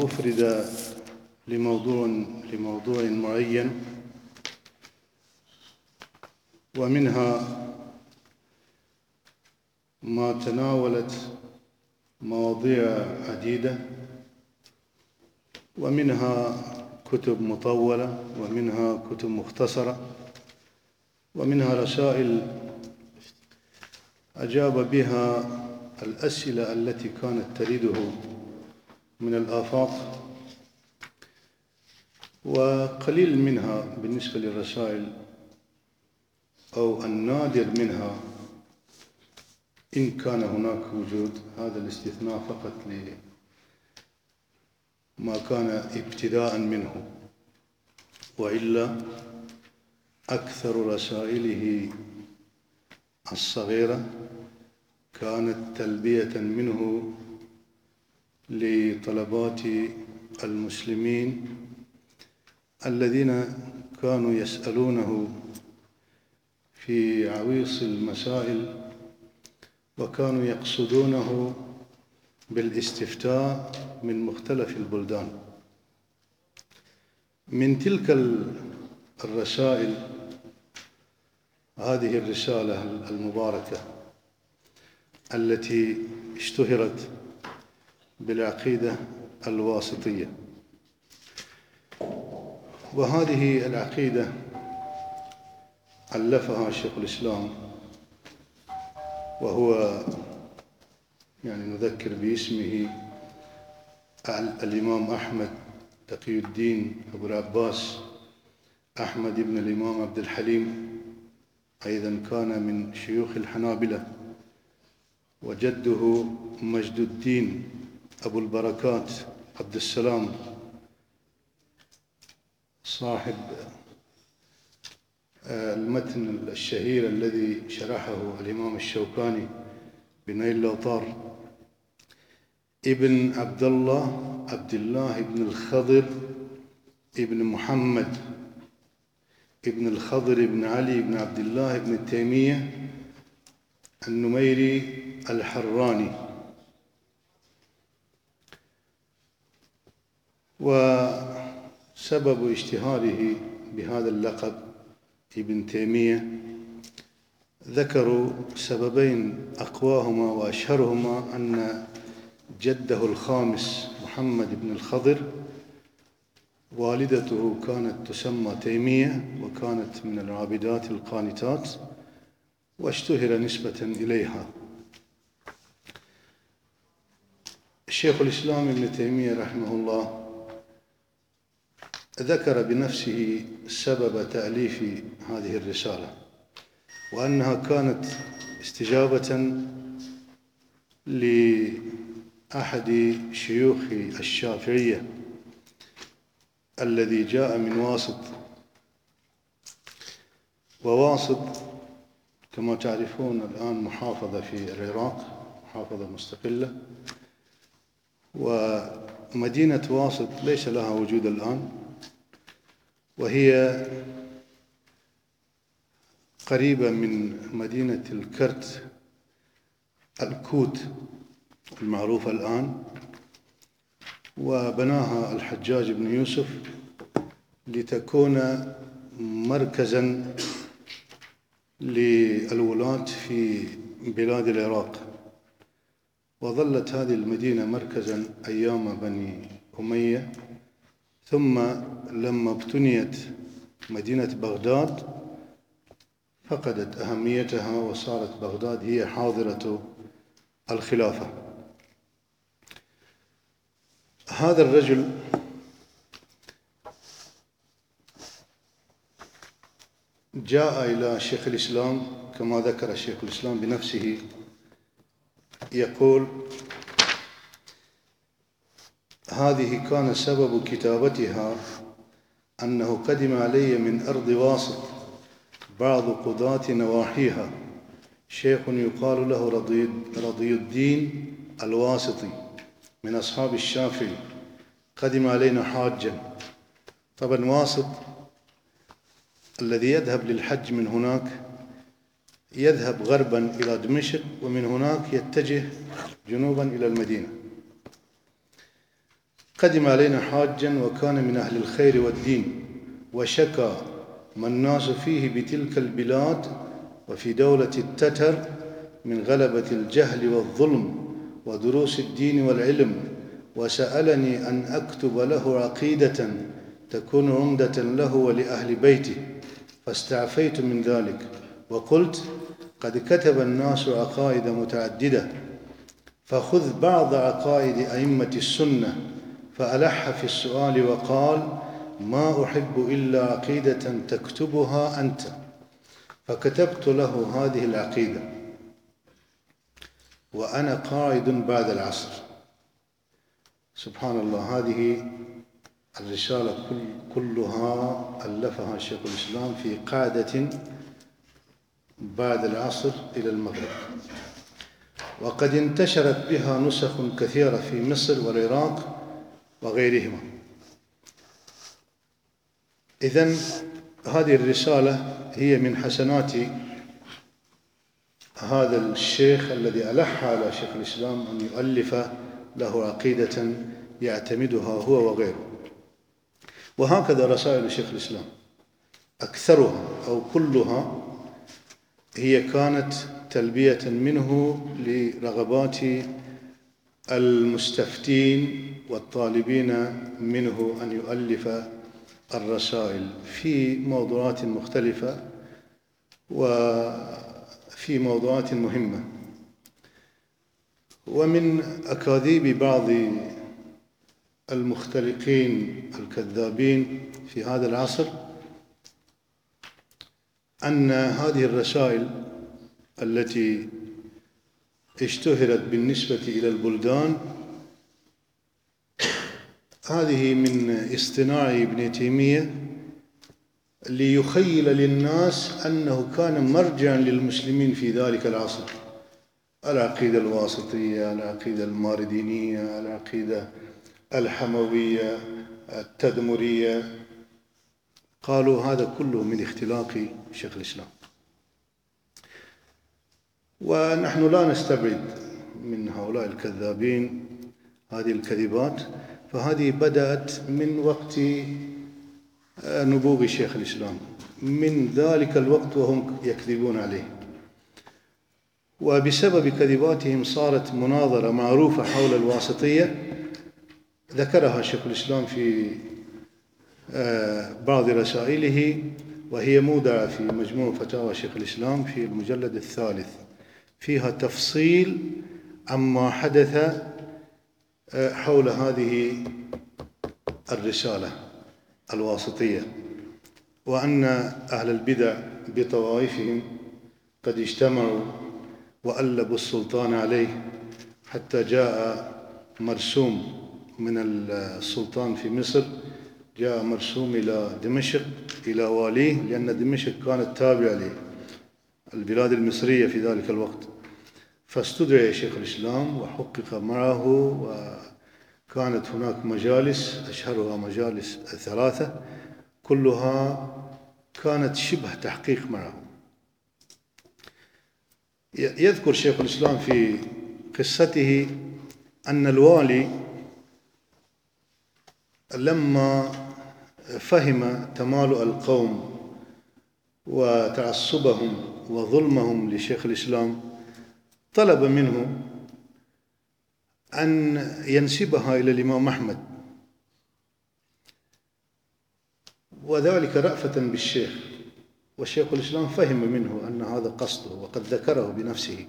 أفرد لموضوع معين، ومنها ما تناولت مواضيع عديدة، ومنها كتب مطولة، ومنها كتب مختصرة، ومنها رسائل أجاب بها الأسئلة التي كانت تريده من الآفاق، وقليل منها بالنسبة للرسائل أو النادر منها إن كان هناك وجود. هذا الاستثناء فقط لما كان ابتداء منه، وإلا أكثر رسائله الصغيرة كانت تلبية منه لطلبات المسلمين الذين كانوا يسألونه في عويص المسائل، وكانوا يقصدونه بالاستفتاء من مختلف البلدان. من تلك الرسائل هذه الرسالة المباركة التي اشتهرت بالعقيدة الواسطية. وهذه العقيدة ألفها شيخ الإسلام، وهو نذكر باسمه الإمام أحمد تقي الدين أبو العباس أحمد بن الإمام عبد الحليم، أيضا كان من شيوخ الحنابلة، وجده مجد الدين أبو البركات عبد السلام صاحب المتن الشهير الذي شرحه الإمام الشوكاني بنيل الأوطار، ابن عبد الله بن الخضر ابن محمد ابن الخضر بن علي بن عبد الله بن تيمية النميري الحراني. وسبب اشتهاره بهذا اللقب ابن تيمية ذكروا سببين أقواهما وأشهرهما أن جده الخامس محمد بن الخضر والدته كانت تسمى تيمية، وكانت من العابدات القانتات، واشتهر نسبة إليها. الشيخ الإسلام ابن تيمية رحمه الله ذكر بنفسه سبب تأليف هذه الرسالة، وأنها كانت استجابة لأحد شيوخ الشافعية الذي جاء من واسط. وواسط كما تعرفون الآن محافظة في العراق، محافظة مستقلة، ومدينة واسط ليس لها وجود الآن، وهي قريبة من مدينة الكرت الكوت المعروفة الآن، وبناها الحجاج بن يوسف لتكون مركزاً للولاة في بلاد العراق. وظلت هذه المدينة مركزاً أيام بني أمية، ثم لما ابتنيت مدينة بغداد فقدت أهميتها، وصارت بغداد هي حاضرة الخلافة. هذا الرجل جاء إلى شيخ الإسلام كما ذكر الشيخ الإسلام بنفسه، يقول: هذه كان سبب كتابتها أنه قدم علي من أرض واسط بعض قضاة نواحيها شيخ يقال له رضي الدين الواسطي من أصحاب الشافعي، قدم علينا حاجا. طبعا واسط الذي يذهب للحج من هناك يذهب غربا إلى دمشق، ومن هناك يتجه جنوبا إلى المدينة. قدم علينا حاجا وكان من أهل الخير والدين، وشكى ما الناس فيه بتلك البلاد وفي دولة التتر من غلبة الجهل والظلم ودروس الدين والعلم، وسألني أن أكتب له عقيدة تكون عمدة له ولأهل بيته، فاستعفيت من ذلك وقلت: قد كتب الناس عقائد متعددة، فخذ بعض عقائد أئمة السنة. فألح في السؤال وقال: ما أحب إلا عقيدة تكتبها أنت. فكتبت له هذه العقيدة وأنا قاعد بعد العصر. سبحان الله، هذه الرسالة كلها ألفها شيخ الإسلام في قعدة بعد العصر إلى المغرب، وقد انتشرت بها نسخ كثيرة في مصر والعراق وغيرهما. إذن هذه الرسالة هي من حسنات هذا الشيخ الذي ألح على شيخ الإسلام أن يؤلف له عقيدة يعتمدها هو وغيره. وهكذا رسائل شيخ الإسلام أكثرها أو كلها هي كانت تلبية منه لرغبات المستفتين والطالبين منه أن يؤلف الرسائل في موضوعات مختلفة وفي موضوعات مهمة. ومن أكاذيب بعض المختلقين الكذابين في هذا العصر أن هذه الرسائل التي اشتهرت بالنسبة إلى البلدان هذه من اصطناع ابن تيمية ليخيل للناس أنه كان مرجعا للمسلمين في ذلك العصر: العقيدة الواسطية، العقيدة الماردينية، العقيدة الحموية، التدمرية. قالوا هذا كله من اختلاق شيخ الإسلام، ونحن لا نستبعد من هؤلاء الكذابين هذه الكذبات، فهذه بدأت من وقت نبوغ شيخ الإسلام، من ذلك الوقت وهم يكذبون عليه. وبسبب كذباتهم صارت مناظرة معروفة حول الواسطية ذكرها شيخ الإسلام في بعض رسائله، وهي مودعة في مجموع فتاوى شيخ الإسلام في المجلد الثالث، فيها تفصيل عما حدث حول هذه الرسالة الواسطية، وأن أهل البدع بطوائفهم قد اجتمعوا وألبوا السلطان عليه، حتى جاء مرسوم من السلطان في مصر، جاء مرسوم إلى دمشق إلى واليه، لأن دمشق كانت تابعة للبلاد المصرية في ذلك الوقت. فاستدعي شيخ الإسلام وحقق معه، وكانت هناك مجالس أشهرها مجالس 3 كلها كانت شبه تحقيق معه. يذكر شيخ الإسلام في قصته أن الوالي لما فهم تمالؤ القوم وتعصبهم وظلمهم لشيخ الإسلام طلب منه أن ينسبها إلى الإمام أحمد، وذلك رأفة بالشيخ. والشيخ الإسلام فهم منه أن هذا قصده وقد ذكره بنفسه،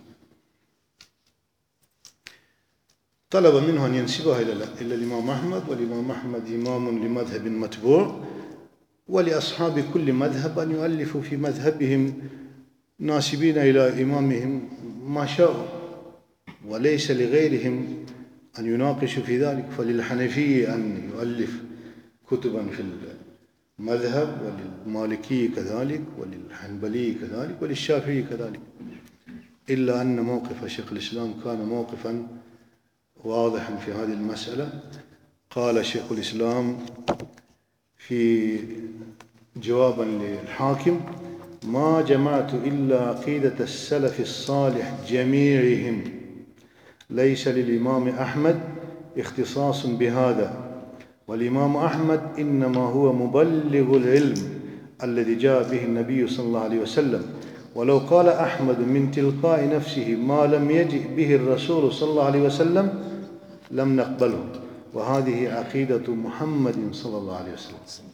طلب منه أن ينسبها إلى الإمام أحمد، والإمام أحمد إمام لمذهب متبوع، ولأصحاب كل مذهب أن يؤلفوا في مذهبهم ناسبين إلى إمامهم ما شاءوا، وليس لغيرهم أن يناقشوا في ذلك. فللحنفي أن يؤلف كتبا في المذهب، وللمالكي كذلك، وللحنبلي كذلك، وللشافعي كذلك، إلا أن موقف شيخ الإسلام كان موقفا واضحا في هذه المسألة. قال شيخ الإسلام في جوابا للحاكم: ما جمعت إلا عقيدة السلف الصالح جميعهم، ليس للإمام أحمد اختصاص بهذا، والإمام أحمد إنما هو مبلغ العلم الذي جاء به النبي صلى الله عليه وسلم، ولو قال أحمد من تلقاء نفسه ما لم يجئ به الرسول صلى الله عليه وسلم لم نقبله، وهذه عقيدة محمد صلى الله عليه وسلم.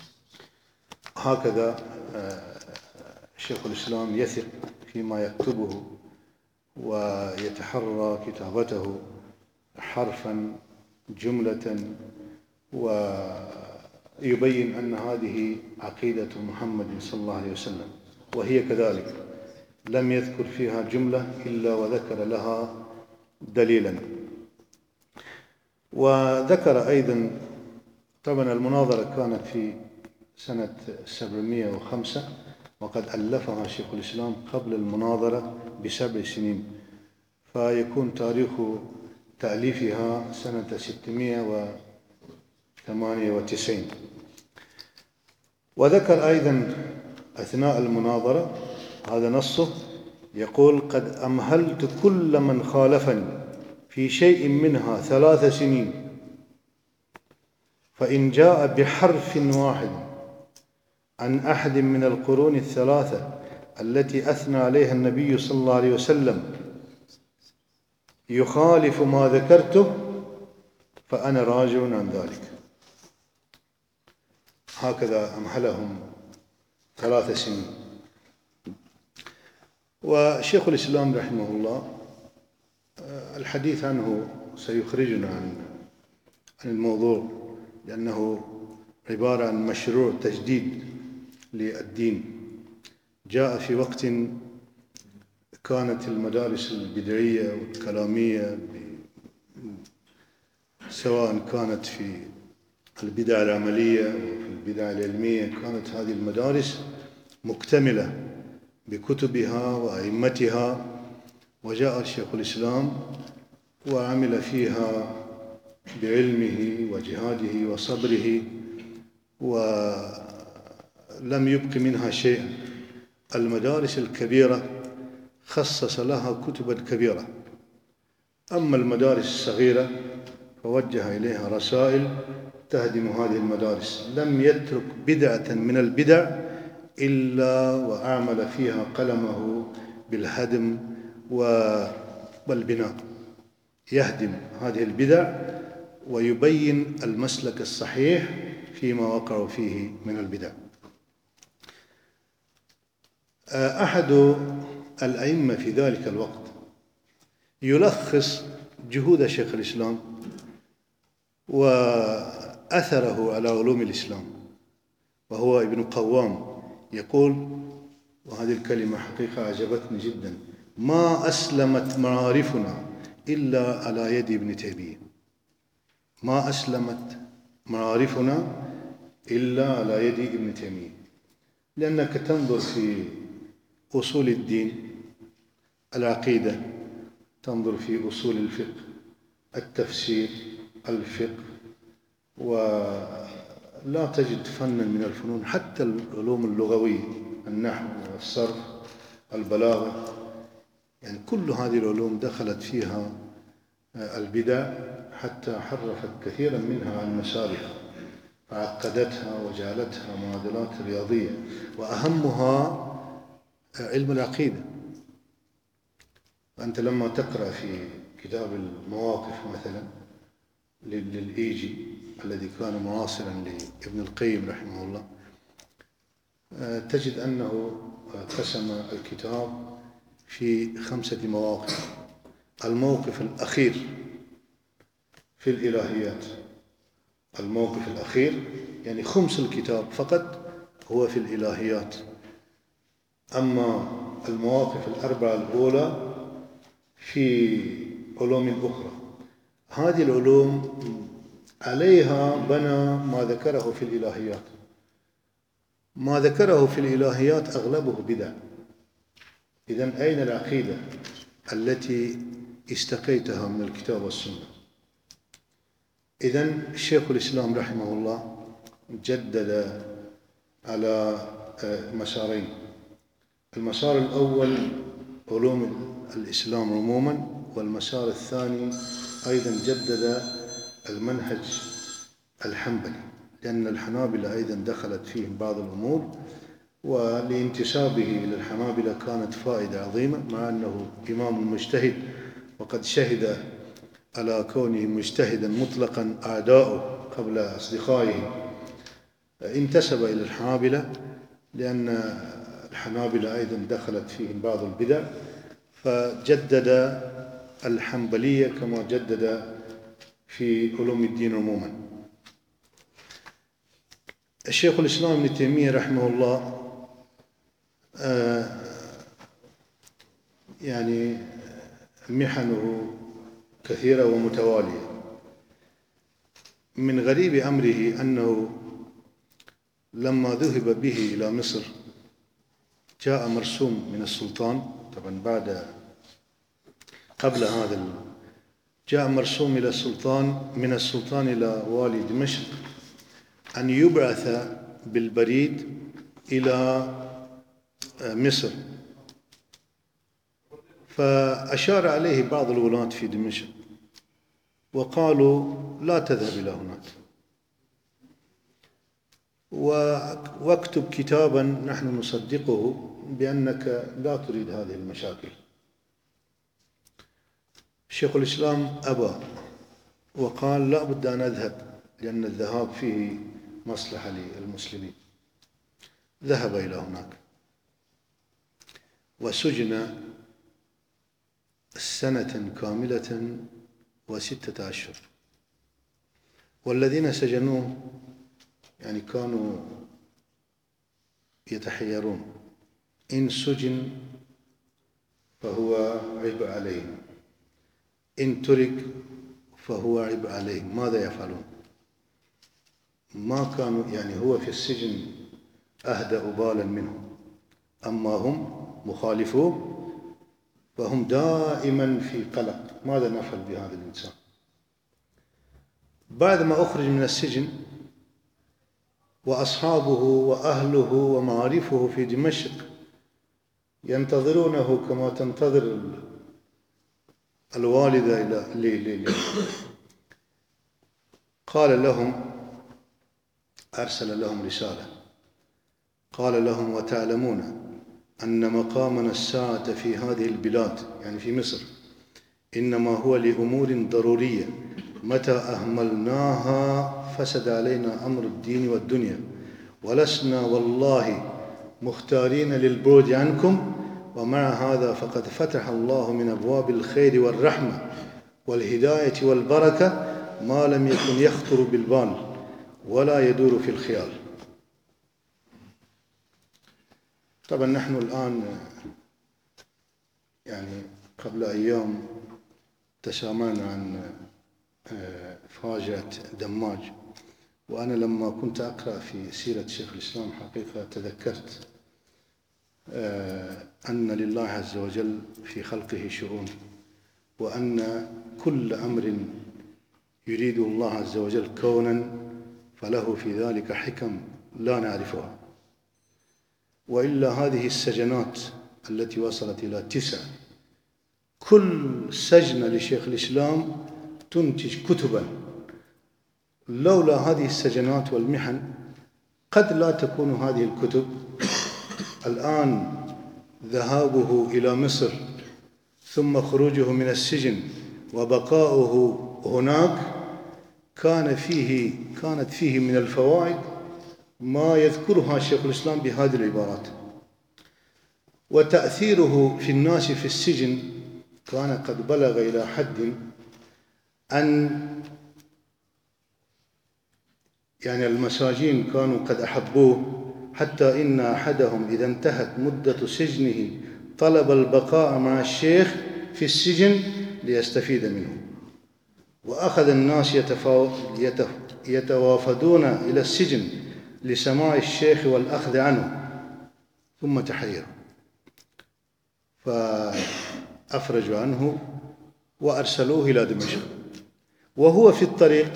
هكذا شيخ الإسلام يثق فيما يكتبه ويتحرى كتابته حرفا جملة، ويبين أن هذه عقيدة محمد صلى الله عليه وسلم، وهي كذلك لم يذكر فيها جملة إلا وذكر لها دليلا. وذكر أيضا، طبعا المناظرة كانت في سنة 705، وقد ألفها شيخ الإسلام قبل المناظرة ب7 سنين، فيكون تاريخ تأليفها سنة 698. وذكر أيضا أثناء المناظرة، هذا نصه، يقول: قد أمهلت كل من خالفني في شيء منها 3 سنين، فإن جاء بحرف واحد عن أحد من القرون الثلاثة التي أثنى عليها النبي صلى الله عليه وسلم يخالف ما ذكرته فأنا راجع عن ذلك. هكذا أمهلهم 3 سنين. وشيخ الإسلام رحمه الله الحديث عنه سيخرجنا عن الموضوع، لأنه عبارة عن مشروع تجديد للدين. جاء في وقت كانت المدارس البدعية والكلامية، سواء كانت في البدع العملية وفي البدع العلمية، كانت هذه المدارس مكتملة بكتبها وأئمتها، وجاء شيخ الإسلام وعمل فيها بعلمه وجهاده وصبره، ولم يبق منها شيء. المدارس الكبيرة خصص لها كتبا كبيرة، أما المدارس الصغيرة فوجه إليها رسائل تهدم هذه المدارس. لم يترك بدعة من البدع إلا وأعمل فيها قلمه بالهدم والبناء، يهدم هذه البدع ويبين المسلك الصحيح فيما وقعوا فيه من البدع. أحد الأئمة في ذلك الوقت يلخص جهود شيخ الإسلام وأثره على علوم الإسلام، وهو ابن قوام، يقول، وهذه الكلمة حقيقة أعجبتني جدا: ما أسلمت معارفنا إلا على يد ابن تيمية. ما أسلمت معارفنا إلا على يد ابن تيمية. لأنك تنظر في أصول الدين، العقيدة، تنظر في أصول الفقه، التفسير، الفقه، ولا تجد فنا من الفنون، حتى العلوم اللغوية، النحو والصرف، البلاغة، يعني كل هذه العلوم دخلت فيها البدع حتى حرفت كثيرا منها عن مسارها، فعقدتها وجعلتها معادلات رياضية، وأهمها علم العقيدة. فأنت لما تقرأ في كتاب المواقف مثلا للإيجي الذي كان معاصرا لابن القيم رحمه الله، تجد أنه قسم الكتاب في 5 مواقف. الموقف الأخير في الإلهيات، الموقف الأخير يعني خمس الكتاب فقط هو في الإلهيات. أما المواقف 4 الأولى في علوم أخرى. هذه العلوم عليها بنى ما ذكره في الإلهيات. ما ذكره في الإلهيات أغلبه بدع. إذن أين العقيدة التي استقيتها من الكتاب والسنة؟ إذن شيخ الإسلام رحمه الله جدد على مسارين. المسار الأول علوم الإسلام عموما، والمسار الثاني أيضا جدد المنهج الحنبلي، لأن الحنابلة أيضا دخلت فيهم بعض الأمور، ولانتسابه إلى الحنابلة كانت فائدة عظيمة، مع أنه إمام مجتهد، وقد شهد على كونه مجتهدا مطلقا أعداؤه قبل أصدقائه. انتسب إلى الحنابلة لأن الحنابلة أيضا دخلت فيهم بعض البدع، فجدد الحنبلية كما جدد في علوم الدين عموما. الشيخ الإسلام ابن تيمية رحمه الله يعني محنه كثيرة ومتوالية. من غريب أمره أنه لما ذهب به إلى مصر جاء مرسوم من السلطان، طبعا قبل هذا جاء مرسوم إلى السلطان، من السلطان إلى والي دمشق، أن يبعث بالبريد إلى مصر. فأشار عليه بعض الولاة في دمشق وقالوا لا تذهب إلى هناك، واكتب كتابا نحن نصدقه بأنك لا تريد هذه المشاكل. شيخ الإسلام أبى وقال لا بد أن أذهب، لأن الذهاب فيه مصلحة للمسلمين. ذهب إلى هناك وسجن سنة كاملة و6 أشهر. والذين سجنوه يعني كانوا يتحيرون، إن سجن فهو عبء عليهم، إن ترك فهو عبء عليهم، ماذا يفعلون؟ ما كانوا يعني هو في السجن أهدأ بالا منهم، أما هم مخالفوه فهم دائما في قلق، ماذا نفعل بهذا الإنسان؟ بعد ما أخرج من السجن وأصحابه وأهله ومعارفه في دمشق ينتظرونه كما تنتظر الوالدة قال لهم، أرسل لهم رسالة، قال لهم وتعلمون أن مقامنا الساعة في هذه البلاد يعني في مصر إنما هو لأمور ضرورية، متى أهملناها فسد علينا أمر الدين والدنيا، ولسنا والله مختارين للبعد عنكم، ومع هذا فقد فتح الله من أبواب الخير والرحمة والهداية والبركة ما لم يكن يخطر بالبال ولا يدور في الخيال. طبعا نحن الآن يعني قبل أيام تسامعنا عن فاجعة دماج، وأنا لما كنت أقرأ في سيرة شيخ الإسلام حقيقة تذكرت أن لله عز وجل في خلقه شؤون، وأن كل أمر يريده الله عز وجل كونا فله في ذلك حكم لا نعرفها. وإلا هذه السجنات التي وصلت إلى 9، كل سجنة لشيخ الإسلام تنتج كتبا، لولا هذه السجنات والمحن قد لا تكون هذه الكتب. الآن ذهابه إلى مصر ثم خروجه من السجن وبقاؤه هناك كانت فيه من الفوائد ما يذكرها شيخ الإسلام بهذه العبارات. وتأثيره في الناس في السجن كان قد بلغ إلى حد أن يعني المساجين كانوا قد أحبوه، حتى إن أحدهم إذا انتهت مدة سجنه طلب البقاء مع الشيخ في السجن ليستفيد منه، وأخذ الناس يتوافدون إلى السجن لسماع الشيخ والأخذ عنه، ثم تحيروا فأفرجوا عنه وأرسلوه إلى دمشق. وهو في الطريق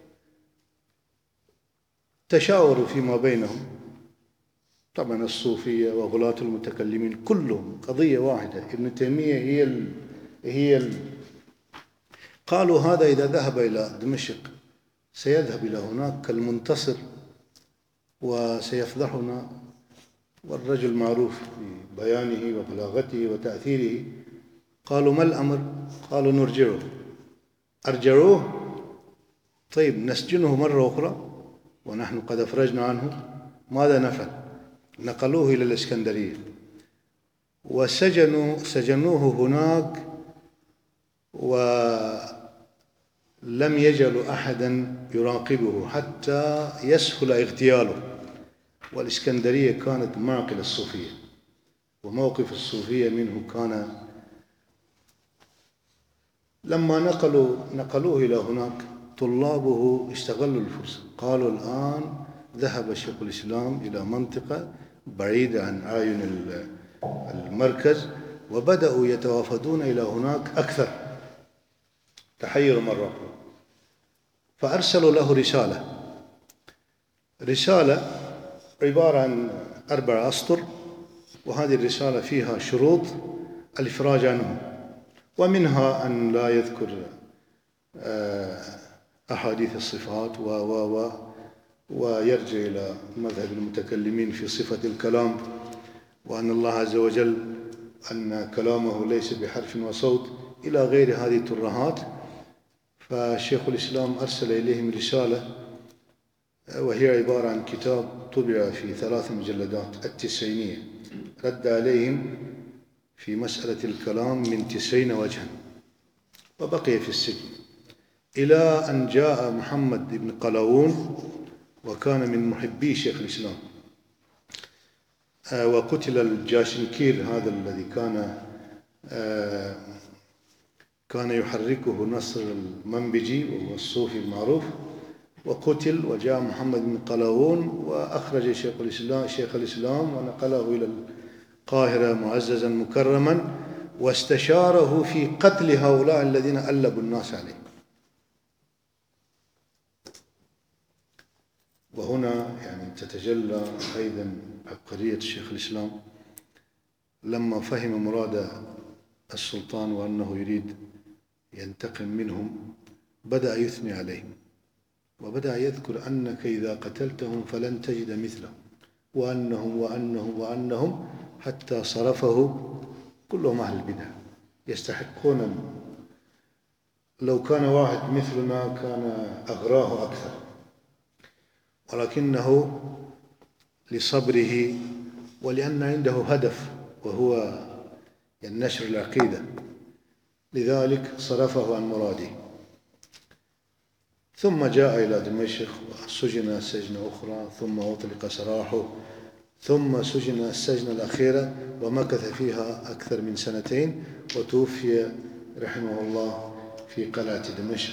تشاوروا فيما بينهم، طبعا الصوفية وغلاة المتكلمين كلهم قضية واحدة، ابن تيمية قالوا هذا إذا ذهب إلى دمشق سيذهب إلى هناك كالمنتصر وسيفضحنا، والرجل معروف ببيانه وبلاغته وتأثيره. قالوا: ما الأمر؟ قالوا: نرجعه. أرجعوه؟ طيب نسجنه مرة أخرى ونحن قد أفرجنا عنه. ماذا نفعل؟ نقلوه إلى الإسكندرية وسجنوه هناك، ولم يجعلوا أحدا يراقبه حتى يسهل اغتياله. والإسكندرية كانت معقل الصوفية، وموقف الصوفية منه كان لما نقلوه إلى هناك طلابه استغلوا الفرصة، قالوا: الآن ذهب شيخ الإسلام إلى منطقة بعيدة عن أعين المركز، وبدأوا يتوافدون إلى هناك أكثر. تحيروا مرة أخرى، فأرسلوا له رسالة عبارة عن 4 أسطر، وهذه الرسالة فيها شروط الإفراج عنه، ومنها أن لا يذكر أحاديث الصفات ويرجع إلى مذهب المتكلمين في صفة الكلام، وأن الله عز وجل أن كلامه ليس بحرف وصوت، إلى غير هذه الترهات. فشيخ الإسلام أرسل إليهم رسالة، وهي عبارة عن كتاب طبع في 3 مجلدات التسعينية، رد عليهم في مسألة الكلام من 90 وجها، وبقي في السجن إلى أن جاء محمد بن قلاوون، وكان من محبي شيخ الإسلام، وقتل الجاشنكير هذا الذي كان يحركه نصر المنبجي وهو الصوفي المعروف، وقتل. وجاء محمد بن قلاوون وأخرج شيخ الإسلام ونقله إلى القاهرة معززا مكرما، واستشاره في قتل هؤلاء الذين ألبوا الناس عليه. وهنا يعني تتجلى أيضا عبقرية شيخ الإسلام، لما فهم مراد السلطان وأنه يريد ينتقم منهم، بدأ يثني عليهم، وبدأ يذكر أنك إذا قتلتهم فلن تجد مثلهم، وأنهم حتى صرفه كلهم أهل البدع يستحقون. لو كان واحد مثلنا كان أغراه أكثر، ولكنه لصبره ولأن عنده هدف وهو نشر العقيدة، لذلك صرفه عن مراده. ثم جاء إلى دمشق وسجن سجن أخرى، ثم أطلق سراحه، ثم سجن السجن الأخيرة ومكث فيها أكثر من 2 وتوفي رحمه الله في قلعة دمشق.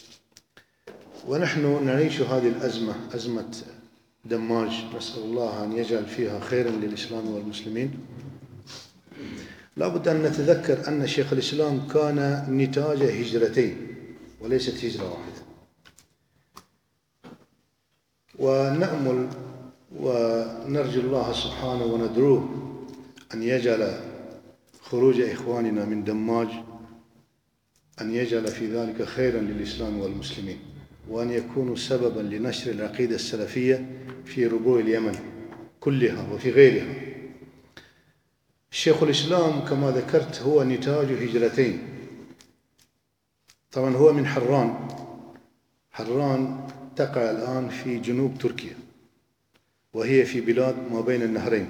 ونحن نعيش هذه الأزمة، أزمة دماج، نسأل الله أن يجعل فيها خيرا للإسلام والمسلمين. لا بد أن نتذكر أن شيخ الإسلام كان نتاج هجرتين وليست هجرة واحدة، ونأمل ونرجو الله سبحانه وندعوه أن يجعل خروج إخواننا من دماج، أن يجعل في ذلك خيرا للإسلام والمسلمين، وأن يكونوا سببا لنشر العقيدة السلفية في ربوع اليمن كلها وفي غيرها. شيخ الإسلام كما ذكرت هو نتاج هجرتين. طبعا هو من حران تقع الآن في جنوب تركيا، وهي في بلاد ما بين النهرين.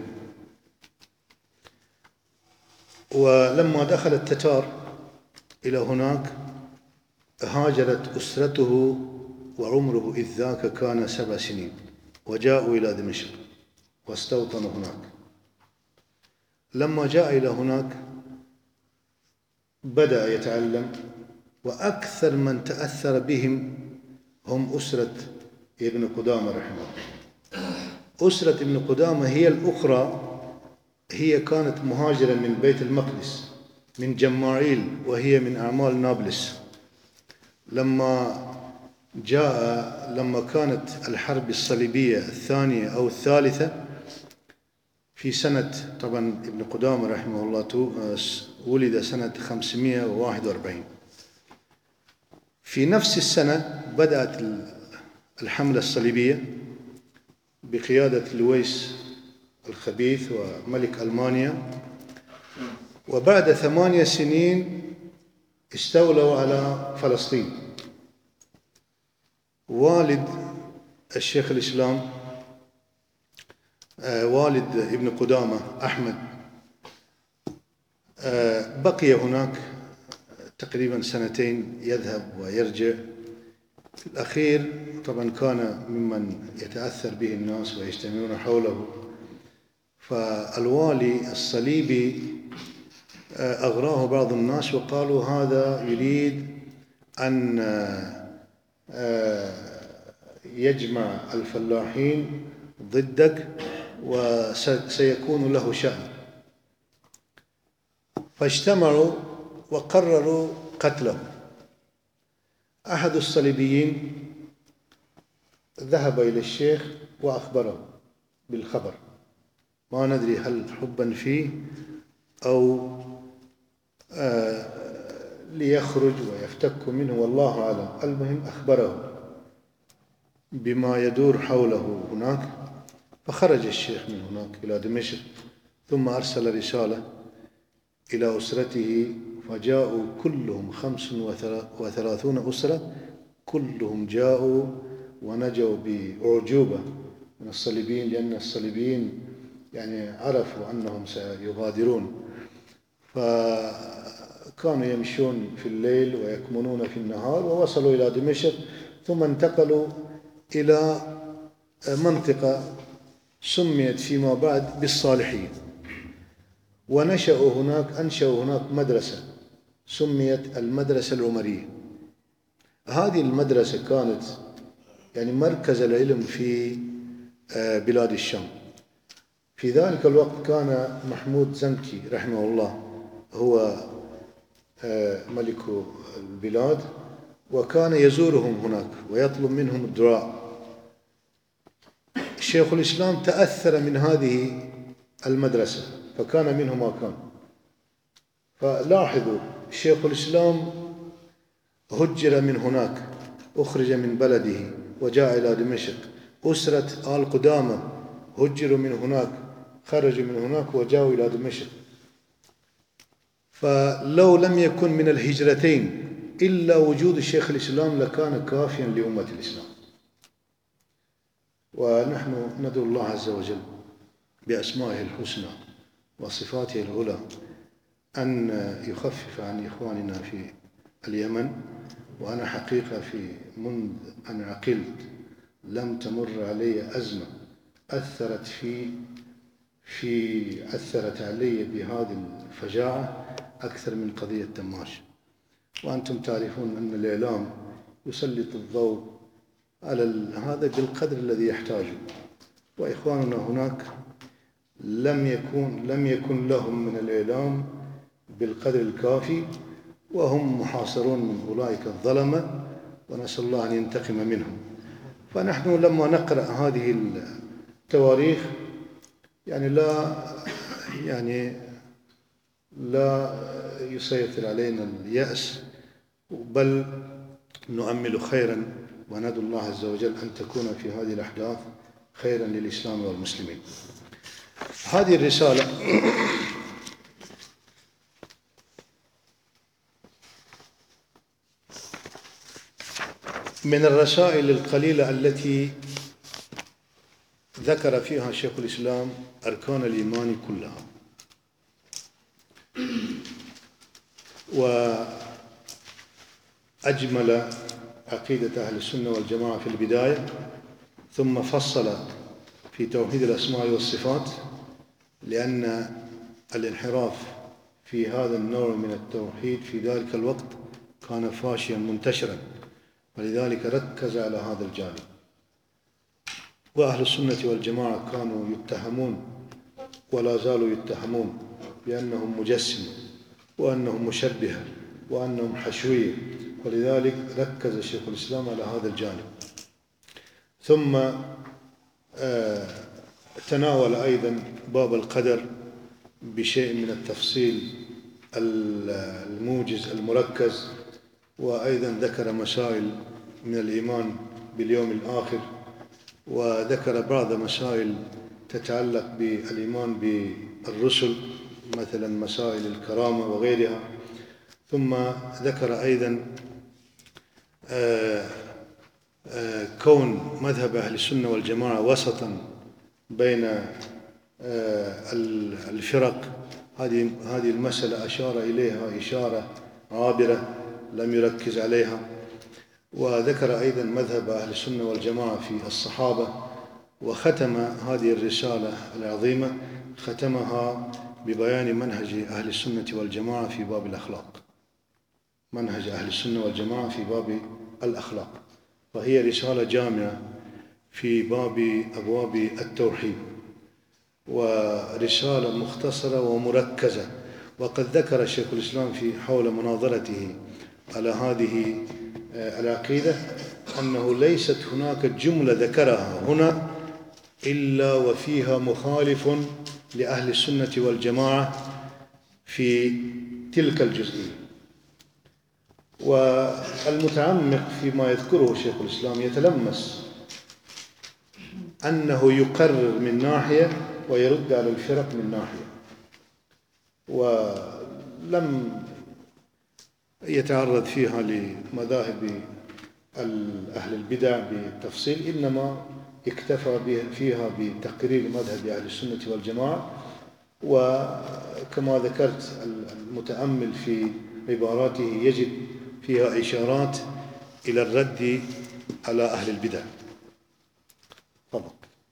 ولما دخل التتار إلى هناك هاجرت أسرته، وعمره إذ ذاك كان 7 سنين، وجاءوا إلى دمشق واستوطنوا هناك. لما جاء إلى هناك بدأ يتعلم، وأكثر من تأثر بهم هم أسرة ابن قدامة رحمه الله. أسرة ابن قدامة هي الأخرى، هي كانت مهاجرة من بيت المقدس من جماعيل، وهي من أعمال نابلس. لما كانت الحرب الصليبية الثانية أو الثالثة في سنة، طبعا ابن قدامة رحمه الله ولد سنة 541، في نفس السنة بدأت الحملة الصليبية بقيادة لويس الخبيث وملك ألمانيا، وبعد 8 سنين استولوا على فلسطين. والد الشيخ الإسلام والد ابن قدامة أحمد بقي هناك تقريبا 2 يذهب ويرجع. في الأخير طبعا كان ممن يتأثر به الناس ويجتمعون حوله، فالوالي الصليبي أغراه بعض الناس وقالوا هذا يريد أن يجمع الفلاحين ضدك وسيكون له شأن. فاجتمعوا وقرروا قتله. أحد الصليبيين ذهب إلى الشيخ وأخبره بالخبر، ما ندري هل حبا فيه أو ليخرج ويفتك منه والله أعلم. المهم أخبره بما يدور حوله هناك. فخرج الشيخ من هناك إلى دمشق، ثم أرسل رسالة إلى أسرته، فجاءوا كلهم 35 أسرة، كلهم جاءوا ونجوا بأعجوبة من الصليبيين، لأن الصليبيين يعني عرفوا أنهم سيغادرون، فكانوا يمشون في الليل ويكمنون في النهار، ووصلوا إلى دمشق، ثم انتقلوا إلى منطقة سميت فيما بعد بالصالحية، ونشأوا هناك، أنشأوا هناك مدرسة سميت المدرسة العمرية. هذه المدرسة كانت يعني مركز العلم في بلاد الشام. في ذلك الوقت كان محمود زنكي رحمه الله هو ملك البلاد، وكان يزورهم هناك ويطلب منهم الدعاء. شيخ الإسلام تأثر من هذه المدرسة فكان منه ما كان. فلاحظوا شيخ الإسلام هجر من هناك، أخرج من بلده وجاء إلى دمشق. أسرة آل قدامة هجروا من هناك، خرجوا من هناك وجاءوا إلى دمشق. فلو لم يكن من الهجرتين إلا وجود الشيخ الإسلام لكان كافيا لأمة الإسلام. ونحن ندعو الله عز وجل بأسمائه الحسنى وصفاته العلى أن يخفف عن إخواننا في اليمن. وأنا حقيقة منذ أن عقلت لم تمر علي أزمة أثرت علي بهذه الفجاعة أكثر من قضية دماش. وأنتم تعرفون أن الإعلام يسلط الضوء على هذا بالقدر الذي يحتاجه، وإخواننا هناك لم يكن لهم من الإعلام بالقدر الكافي، وهم محاصرون من أولئك الظلمة، ونسأل الله أن ينتقم منهم. فنحن لما نقرأ هذه التواريخ يعني لا يسيطر علينا اليأس، بل نؤمل خيرا، وندعو الله عز وجل أن تكون في هذه الأحداث خيرا للإسلام والمسلمين. هذه الرسالة من الرسائل القليلة التي ذكر فيها شيخ الإسلام أركان الإيمان كلها، وأجمل عقيدة أهل السنة والجماعة في البداية، ثم فصل في توحيد الأسماء والصفات، لأن الانحراف في هذا النوع من التوحيد في ذلك الوقت كان فاشيا منتشرا، ولذلك ركز على هذا الجانب. وأهل السنة والجماعة كانوا يتهمون ولا زالوا يتهمون بأنهم مجسمة وأنهم مشبهة وأنهم حشوية، ولذلك ركز شيخ الإسلام على هذا الجانب. ثم تناول أيضا باب القدر بشيء من التفصيل الموجز المركز، وأيضا ذكر مسائل من الإيمان باليوم الآخر، وذكر بعض مسائل تتعلق بالإيمان بالرسل، مثلا مسائل الكرامة وغيرها. ثم ذكر أيضا كون مذهب أهل السنة والجماعة وسطا بين الفرق. هذه المسألة أشار إليها إشارة عابرة لم يركز عليها. وذكر أيضا مذهب أهل السنة والجماعة في الصحابة، وختم هذه الرسالة العظيمة ختمها ببيان منهج أهل السنة والجماعة في باب الأخلاق. منهج أهل السنة والجماعة في باب الأخلاق، فهي رسالة جامعة في باب أبواب التوحيد، ورسالة مختصرة ومركزة. وقد ذكر شيخ الإسلام في حول مناظرته على هذه العقيدة أنه ليست هناك جملة ذكرها هنا إلا وفيها مخالف لأهل السنة والجماعة في تلك الجزئية. والمتعمق فيما يذكره شيخ الإسلام يتلمس أنه يقرر من ناحية ويرد على الفرق من ناحية، ولم يتعرض فيها لمذاهب أهل البدع بالتفصيل، إنما اكتفى فيها بتقرير مذهب أهل السنة والجماعة. وكما ذكرت المتأمل في عباراته يجد فيها إشارات إلى الرد على أهل البدع. تفضل.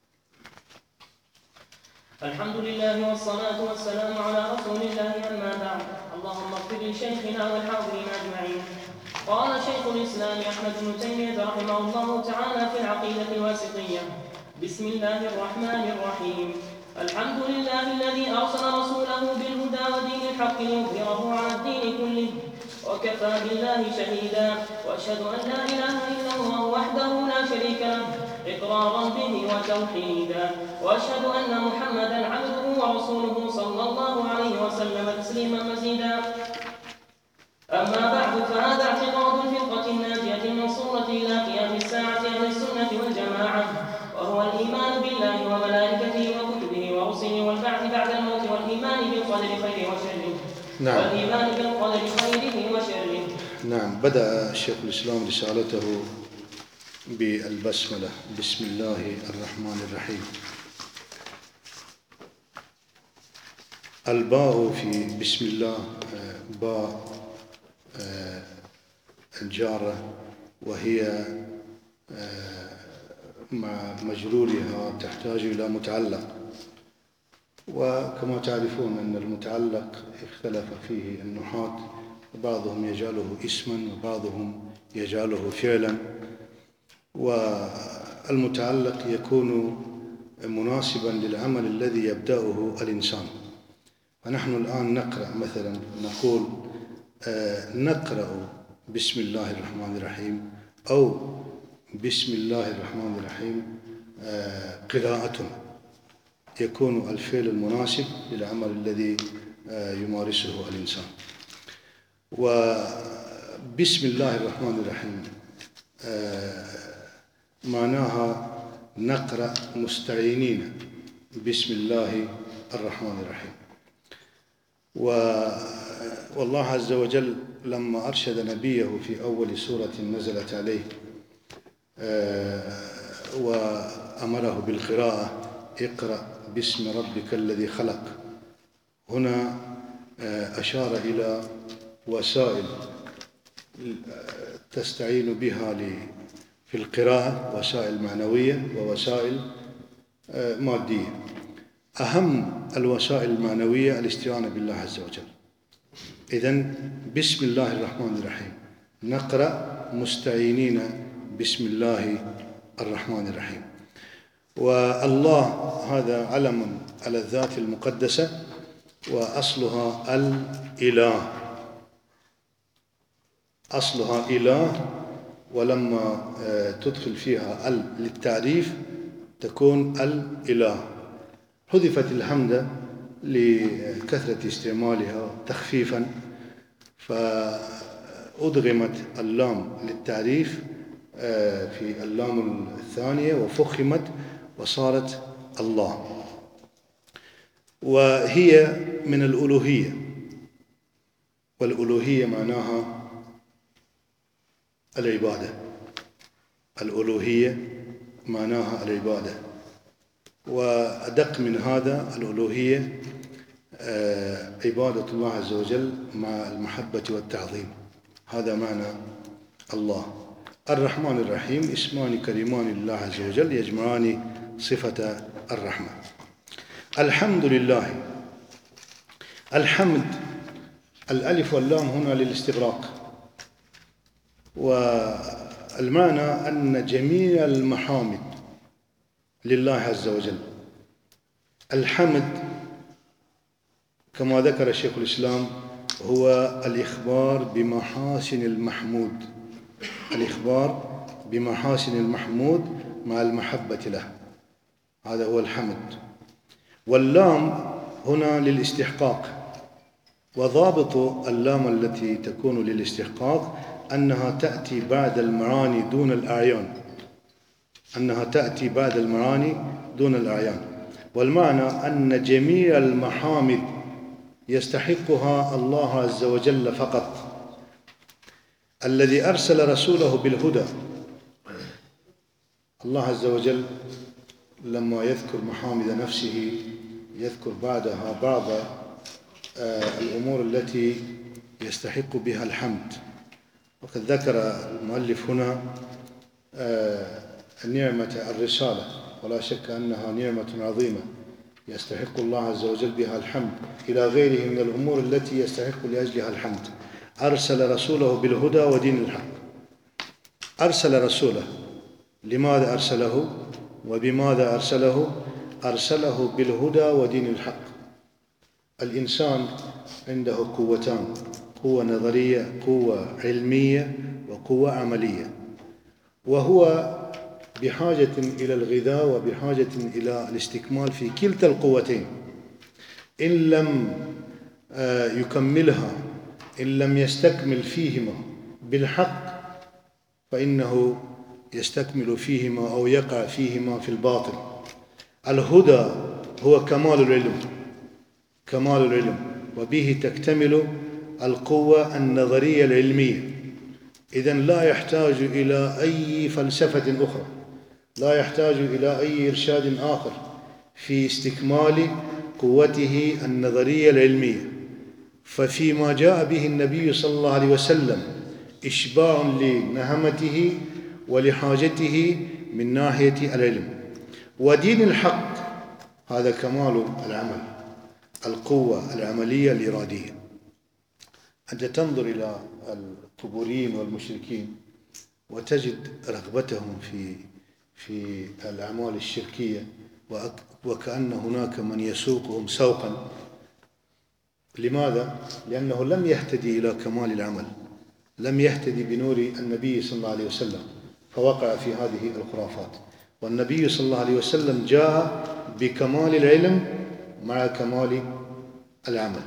الحمد لله والصلاة والسلام على رسول الله، أما بعد. اللهم اغفر لشيخنا والحاضرين أجمعين. قال شيخ الإسلام أحمد بن تيمية رحمه الله تعالى في العقيدة الواسطية: بسم الله الرحمن الرحيم. الحمد لله الذي أرسل رسوله بالهدى ودين الحق ليظهره على الدين كله، وكفى بالله شهيدا. وأشهد أن لا إله إلا الله وحده لا شريك له إقرارا به وتوحيدا. وأشهد أن محمدا عبده ورسوله صلى الله عليه وسلم تسليما مزيدا. أما بعد، فهذا اعتقاد الفرقة الناجية المنصورة إلى قيام الساعة أهل السنة والجماعة، وهو الإيمان بالله وملائكته وكتبه ورسله والبعث بعد الموت، والإيمان بالقدر خيره وشره. نعم. والإيمان بالقدر خيره وشره. نعم. بدأ شيخ الإسلام رسالته بالبسملة: بسم الله الرحمن الرحيم. الباء في بسم الله باء الجارة، وهي مع مجرورها تحتاج إلى متعلق. وكما تعرفون أن المتعلق اختلف فيه النحاة، بعضهم يجعله اسما وبعضهم يجعله فعلا. والمتعلق يكون مناسبا للعمل الذي يبدأه الإنسان. فنحن الآن نقرأ مثلا، نقول نقرأ بسم الله الرحمن الرحيم، أو بسم الله الرحمن الرحيم قراءة، يكون الفعل المناسب للعمل الذي يمارسه الإنسان. وبسم الله الرحمن الرحيم معناها نقرأ مستعينين بسم الله الرحمن الرحيم. والله عز وجل لما أرشد نبيه في أول سورة نزلت عليه وأمره بالقراءة: اقرأ باسم ربك الذي خلق، هنا أشار إلى وسائل تستعين بها في القراءة، وسائل معنوية ووسائل مادية. أهم الوسائل المعنوية الاستعانة بالله عز وجل. إذن بسم الله الرحمن الرحيم، نقرأ مستعينين بسم الله الرحمن الرحيم. والله هذا علم على الذات المقدسة، وأصلها الإله، أصلها إله، ولما تدخل فيها للتعريف تكون الإله. حذفت الحمد لكثرة استعمالها تخفيفا، فأدغمت اللام للتعريف في اللام الثانية وفخمت وصارت الله، وهي من الألوهية، والألوهية معناها العبادة. الألوهية معناها العبادة، وأدق من هذا الألوهية عبادة الله عز وجل مع المحبة والتعظيم. هذا معنى الله. الرحمن الرحيم اسمان كريمان لله عز وجل يجمعان صفة الرحمة. الحمد لله. الحمد، الألف واللام هنا للاستغراق، والمعنى أن جميع المحامد لله عز وجل. الحمد كما ذكر شيخ الإسلام هو الإخبار بمحاسن المحمود، الإخبار بمحاسن المحمود مع المحبة له، هذا هو الحمد. واللام هنا للاستحقاق، وضابط اللام التي تكون للاستحقاق أنها تأتي بعد المعاني دون الأعيان، أنها تأتي بعد المعاني دون الأعيان. والمعنى أن جميع المحامد يستحقها الله عز وجل فقط، الذي أرسل رسوله بالهدى. الله عز وجل لما يذكر محامد نفسه يذكر بعدها بعض الأمور التي يستحق بها الحمد. وقد ذكر المؤلف هنا نعمة الرسالة، ولا شك أنها نعمة عظيمة يستحق الله عز وجل بها الحمد، إلى غيره من الأمور التي يستحق لأجلها الحمد. أرسل رسوله بالهدى ودين الحق. أرسل رسوله، لماذا أرسله وبماذا أرسله؟ أرسله بالهدى ودين الحق. الإنسان عنده قوتان، قوة نظرية، قوة علمية، وقوة عملية، وهو بحاجة إلى الغذاء وبحاجة إلى الاستكمال في كلتا القوتين. إن لم يكملها، إن لم يستكمل فيهما بالحق، فإنه يستكمل فيهما أو يقع فيهما في الباطل. الهدى هو كمال العلم، كمال العلم، وبه تكتمل القوة النظرية العلمية. إذن لا يحتاج إلى أي فلسفة أخرى، لا يحتاج إلى أي إرشاد آخر في استكمال قوته النظرية العلمية. ففيما جاء به النبي صلى الله عليه وسلم إشباع لنهمته ولحاجته من ناحية العلم. ودين الحق هذا كمال العمل، القوة العملية الإرادية. أنت تنظر إلى القبوريين والمشركين وتجد رغبتهم في الأعمال الشركية، وكأن هناك من يسوقهم سوقا. لماذا؟ لأنه لم يهتدي إلى كمال العمل، لم يهتدي بنور النبي صلى الله عليه وسلم، فوقع في هذه الخرافات. والنبي صلى الله عليه وسلم جاء بكمال العلم مع كمال العمل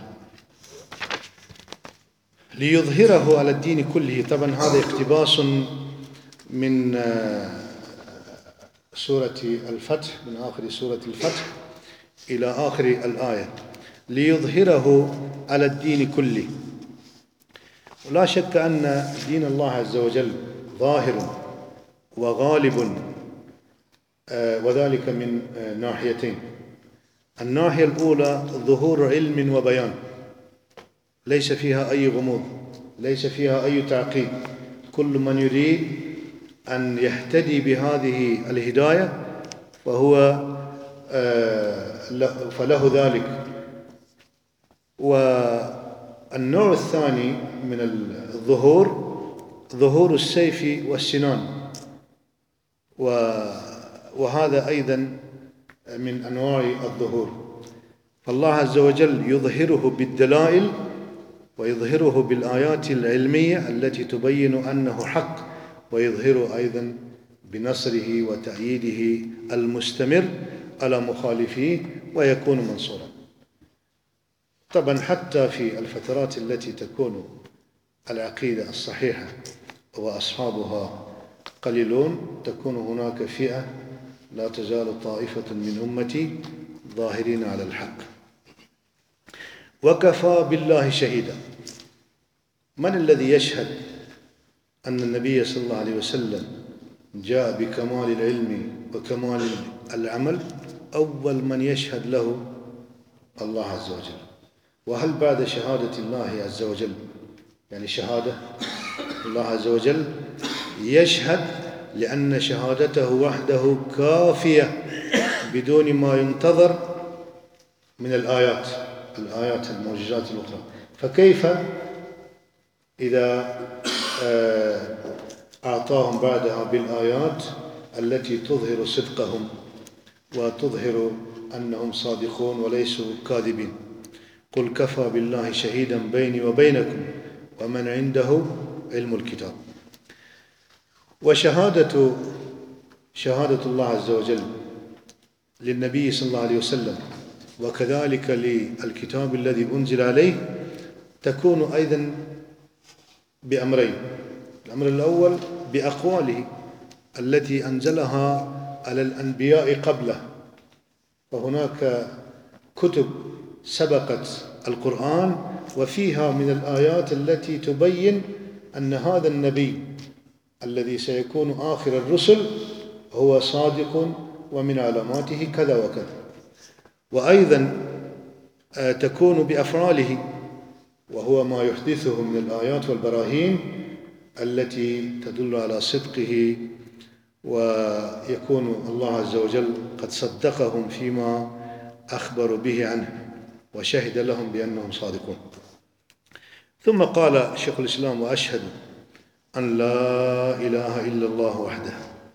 ليظهره على الدين كله. طبعا هذا اقتباس من سورة الفتح، من آخر سورة الفتح إلى آخر الآية، ليظهره على الدين كله. ولا شك أن دين الله عز وجل ظاهر وغالب، وذلك من ناحيتين. الناحية الأولى ظهور علم وبيان، ليس فيها أي غموض، ليس فيها أي تعقيد. كل من يريد أن يهتدي بهذه الهداية فله ذلك. والنوع الثاني من الظهور ظهور السيف والسنان، وهذا أيضا من أنواع الظهور. فالله عز وجل يظهره بالدلائل ويظهره بالآيات العلمية التي تبين أنه حق، ويظهره أيضا بنصره وتأييده المستمر على مخالفيه ويكون منصورا. طبعا حتى في الفترات التي تكون العقيدة الصحيحة وأصحابها قليلون تكون هناك فئة لا تزال طائفة من أمتي ظاهرين على الحق. وكفى بالله شهيدا. من الذي يشهد أن النبي صلى الله عليه وسلم جاء بكمال العلم وكمال العمل؟ أول من يشهد له الله عز وجل. وهل بعد شهادة الله عز وجل يعني شهادة الله عز وجل يشهد، لأن شهادته وحده كافية بدون ما ينتظر من الآيات المعجزات الأخرى. فكيف إذا أعطاهم بعدها بالآيات التي تظهر صدقهم وتظهر أنهم صادقون وليسوا كاذبين؟ قل كفى بالله شهيدا بيني وبينكم ومن عنده علم الكتاب. وشهادة الله عز وجل للنبي صلى الله عليه وسلم وكذلك للكتاب الذي أنزل عليه تكون أيضا بأمرين. الأمر الأول بأقواله التي أنزلها على الأنبياء قبله، فهناك كتب سبقت القرآن وفيها من الآيات التي تبين أن هذا النبي الذي سيكون آخر الرسل هو صادق ومن علاماته كذا وكذا. وأيضا تكون بأفعاله، وهو ما يحدثه من الآيات والبراهين التي تدل على صدقه، ويكون الله عز وجل قد صدقهم فيما أخبروا به عنه وشهد لهم بأنهم صادقون. ثم قال شيخ الإسلام: وأشهد أن لا إله إلا الله وحده.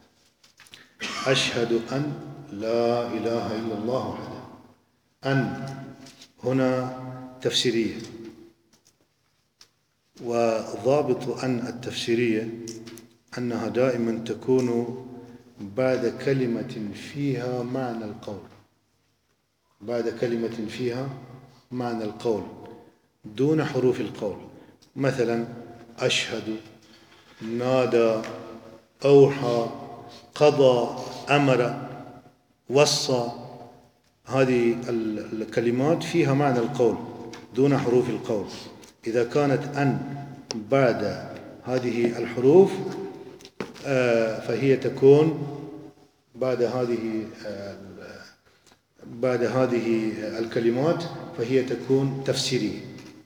أشهد أن لا إله إلا الله وحده. أن هنا تفسيرية، وضابط أن التفسيرية أنها دائما تكون بعد كلمة فيها معنى القول، بعد كلمة فيها معنى القول دون حروف القول. مثلا أشهد، نادى، أوحى، قضى، أمر، وصى، هذه الكلمات فيها معنى القول دون حروف القول. إذا كانت أن بعد هذه الحروف فهي تكون بعد هذه الكلمات فهي تكون تفسيرية.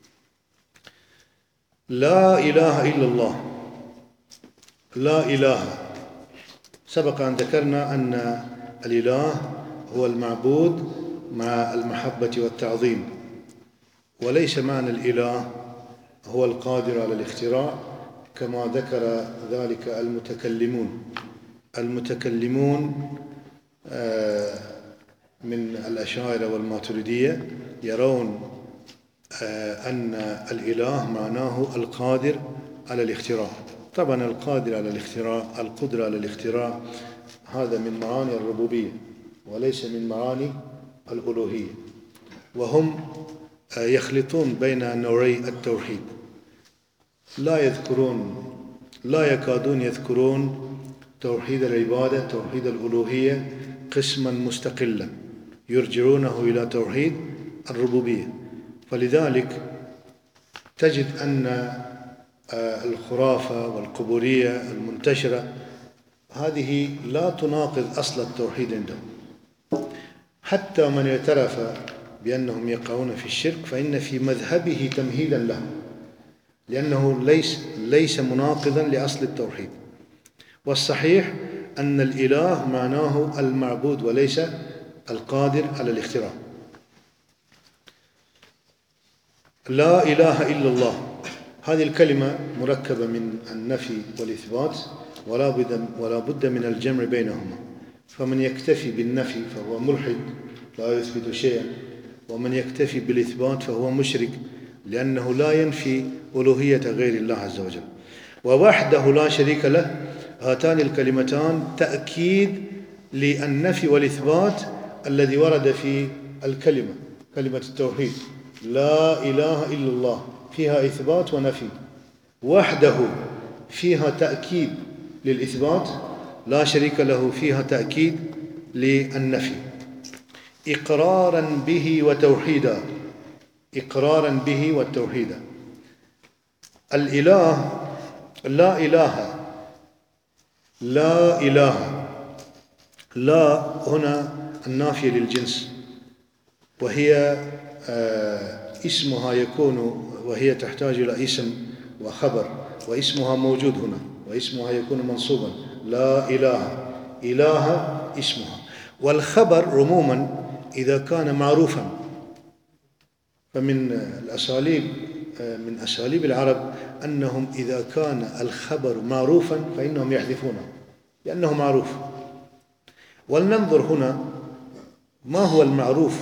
لا إله إلا الله. لا إله، سبق أن ذكرنا أن الإله هو المعبود مع المحبة والتعظيم، وليس معنى الإله هو القادر على الاختراع كما ذكر ذلك المتكلمون من الأشاعرة والماتريدية يرون أن الإله معناه القادر على الاختراع. طبعا القادر على الاختراع، القدرة على الاختراع، هذا من معاني الربوبية وليس من معاني الألوهية. وهم يخلطون بين نوعي التوحيد، لا يكادون يذكرون توحيد العبادة، توحيد الألوهية قسما مستقلا، يرجعونه إلى توحيد الربوبية. فلذلك تجد أن الخرافة والقبورية المنتشرة هذه لا تناقض أصل التوحيد عندهم. حتى من اعترف بأنهم يقعون في الشرك فإن في مذهبه تمهيدا له، لأنه ليس مناقضا لأصل التوحيد. والصحيح أن الإله معناه المعبود وليس القادر على الاختراع. لا إله إلا الله، هذه الكلمة مركبة من النفي والإثبات، ولا بد من الجمع بينهما. فمن يكتفي بالنفي فهو ملحد لا يثبت شيئا، ومن يكتفي بالإثبات فهو مشرك لأنه لا ينفي ألوهية غير الله عز وجل. ووحده لا شريك له، هاتان الكلمتان تأكيد للنفي والإثبات الذي ورد في كلمة التوحيد. لا إله إلا الله فيها إثبات ونفي، وحده فيها تأكيد للإثبات، لا شريك له فيها تأكيد للنفي، إقرارا به وتوحيدا. إقرارا به والتوحيدا. الإله لا إله، لا إله، لا هنا النافية للجنس، وهي اسمها يكون، وهي تحتاج إلى اسم وخبر، واسمها موجود هنا، واسمها يكون منصوبا. لا إله، إله اسمها. والخبر عموما إذا كان معروفا، فمن الأساليب من أساليب العرب أنهم إذا كان الخبر معروفا فإنهم يحذفونه لأنه معروف. ولننظر هنا ما هو المعروف،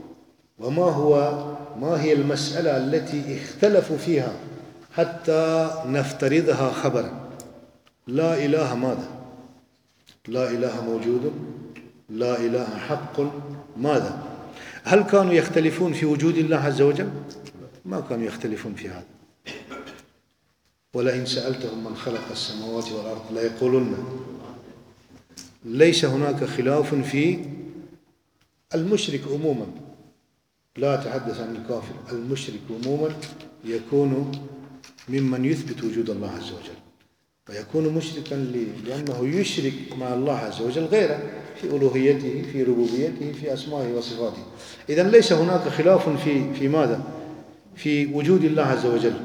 ما هي المسألة التي اختلفوا فيها حتى نفترضها خبرا. لا إله ماذا؟ لا إله موجود، لا إله حق ماذا؟ هل كانوا يختلفون في وجود الله عز وجل؟ ما كانوا يختلفون في هذا. ولئن سألتهم من خلق السماوات والأرض ليقولن. ليس هناك خلاف في المشرك عموما، لا أتحدث عن الكافر، المشرك عموما يكون ممن يثبت وجود الله عز وجل، ويكون مشركا لأنه يشرك مع الله عز وجل غيره في ألوهيته، في ربوبيته، في أسمائه وصفاته. إذن ليس هناك خلاف في ماذا؟ في وجود الله عز وجل.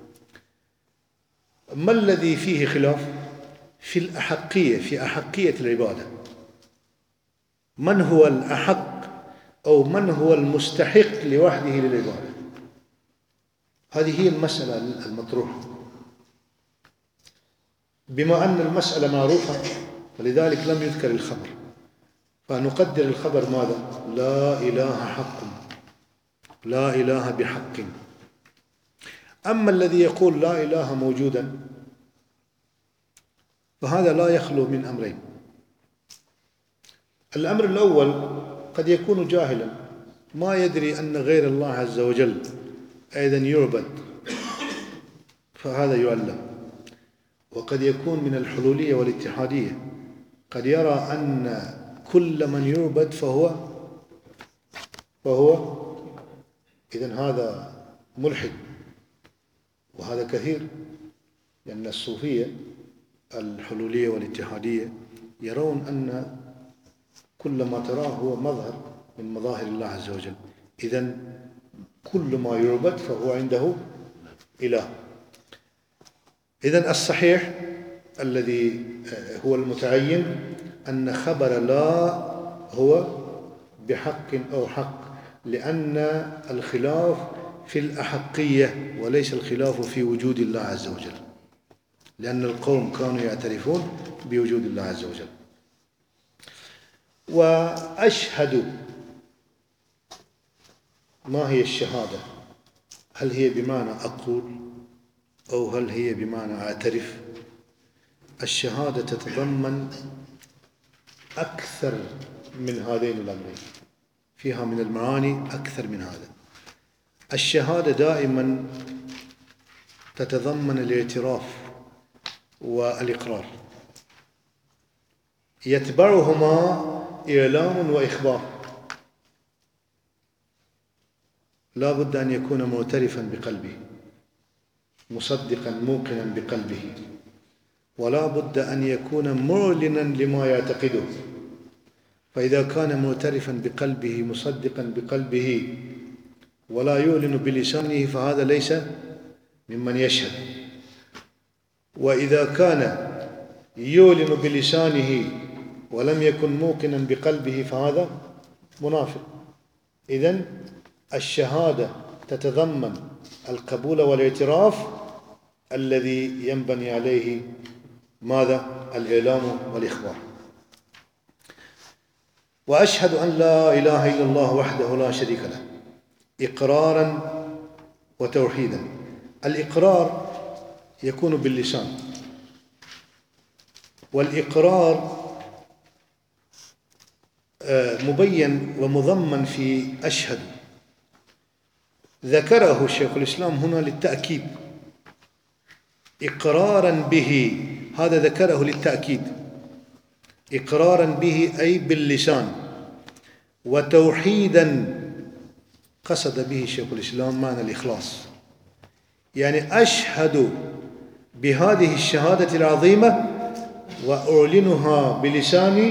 ما الذي فيه خلاف؟ في الأحقية، في أحقية العبادة. من هو الأحق أو من هو المستحق لوحده للعبادة؟ هذه هي المسألة المطروحة. بما أن المسألة معروفة فلذلك لم يذكر الخبر، فنقدر الخبر ماذا؟ لا إله حق، لا إله بحق. أما الذي يقول لا إله موجودا فهذا لا يخلو من أمرين. الأمر الأول قد يكون جاهلا ما يدري أن غير الله عز وجل أيضا يعبد، فهذا يعلم. وقد يكون من الحلولية والاتحادية، قد يرى أن كل من يعبد فهو إذن هذا ملحد، وهذا كثير، لأن الصوفية الحلولية والاتحادية يرون أن كل ما تراه هو مظهر من مظاهر الله عز وجل. إذن كل ما يعبد فهو عنده إله. إذن الصحيح الذي هو المتعين أن خبر لا هو بحق أو حق، لأن الخلاف في الأحقية وليس الخلاف في وجود الله عز وجل، لأن القوم كانوا يعترفون بوجود الله عز وجل. وأشهد، ما هي الشهادة؟ هل هي بمعنى أقول أو هل هي بمعنى أعترف؟ الشهادة تتضمن أكثر من هذين الأمرين، فيها من المعاني أكثر من هذا. الشهادة دائما تتضمن الاعتراف والإقرار، يتبعهما إعلام وإخبار. لا بد أن يكون معترفا بقلبه، مصدقا موقنا بقلبه، ولا بد أن يكون معلنا لما يعتقده. فإذا كان معترفا بقلبه مصدقا بقلبه ولا يعلن بلسانه فهذا ليس ممن يشهد. وإذا كان يعلن بلسانه ولم يكن موقنا بقلبه فهذا منافق. إذن الشهادة تتضمن القبول والاعتراف الذي ينبني عليه ماذا؟ الإعلام والإخبار. وأشهد أن لا إله إلا الله وحده لا شريك له، إقرارا وتوحيدا. الإقرار يكون باللسان، والإقرار مبين ومضمن في أشهد. ذكره شيخ الإسلام هنا للتأكيد، إقرارا به، هذا ذكره للتأكيد، إقرارا به أي باللسان، وتوحيدا قصد به شيخ الإسلام معنى الإخلاص، يعني أشهد بهذه الشهادة العظيمة وأعلنها بلساني